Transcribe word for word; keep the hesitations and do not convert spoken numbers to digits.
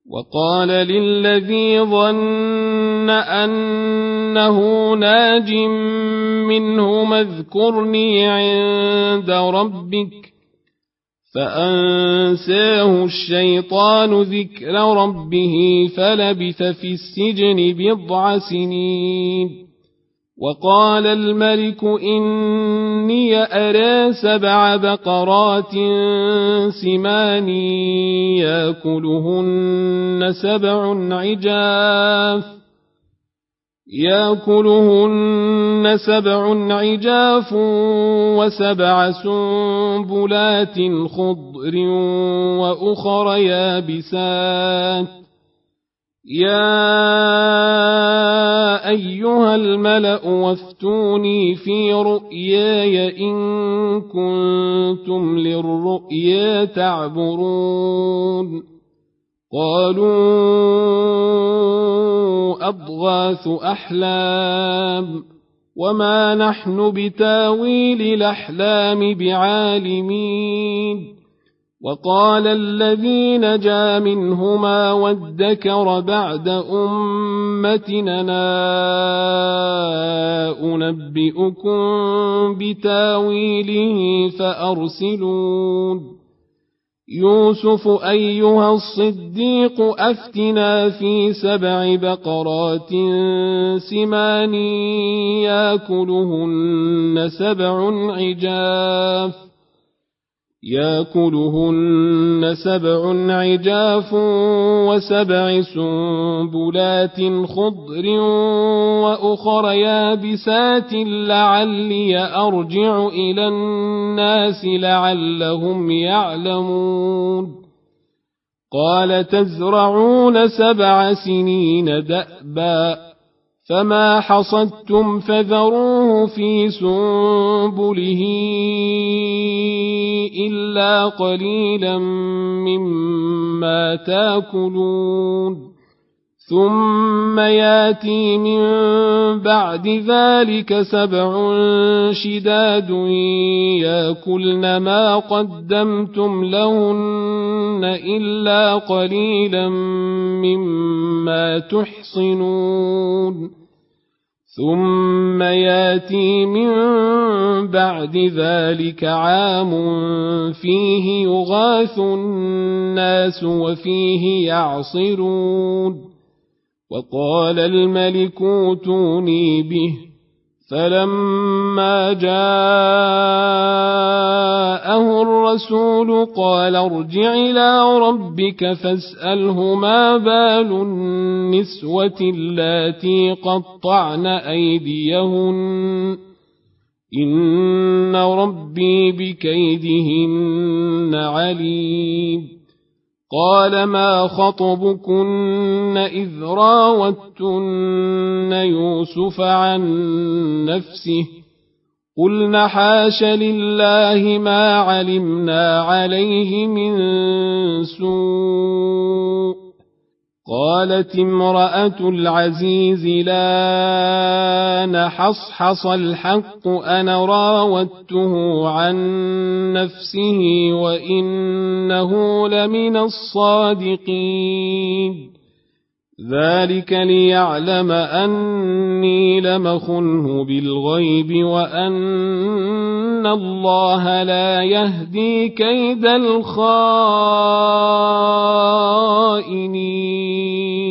وقال للذي ظن أنه ناج منه اذكرني عند ربك فأنساه الشيطان ذكر ربه فلبث في السجن بضع سنين. وقال الملك إني أرى سبع بقرات سمان يأكلهن سبع عجاف يأكلهن سبع عجاف وسبع سنبلات خضر وأخر يابسات يا أيها الملأ وافتوني في رؤياي إن كنتم للرؤيا تعبرون. قالوا أضغاث أحلام وما نحن بتاويل الأحلام بعالمين. وقال الذي نجا منهما وادكر بعد أمتنا أنبئكم بتاويله فأرسلون. يوسف أيها الصديق أفتنا في سبع بقرات سمان يأكلهن سبع عجاف يأكلهن سبع عجاف وسبع سنبلات خضر وأخر يابسات لعلي أرجع إلى الناس لعلهم يعلمون. قال تزرعون سبع سنين دأبا فما حصدتم فذروه في سنبله إلا قليلا مما تأكلون. ثم ياتي من بعد ذلك سبع شداد يأكلن ما قدمتم لهن إلا قليلا مما تحصنون. ثم ياتي من بعد ذلك عام فيه يغاث الناس وفيه يعصرون. وقال الملك اوتوني به فلما جاءه الرسول قال ارجع إلى ربك فاسأله ما بال النسوة اللاتي قطعن أيديهن إن ربي بكيدهن عليم. قال ما خطبكن إذ راوتن يوسف عن نفسه قلن حاش لله ما علمنا عليه من سوء. قالت امرأة العزيز لا نحصحص الحق أنا راودته عن نفسه وإنه لمن الصادقين. ذلك ليعلم أني لم أخنه بالغيب وأن الله لا يهدي كيد الخائنين.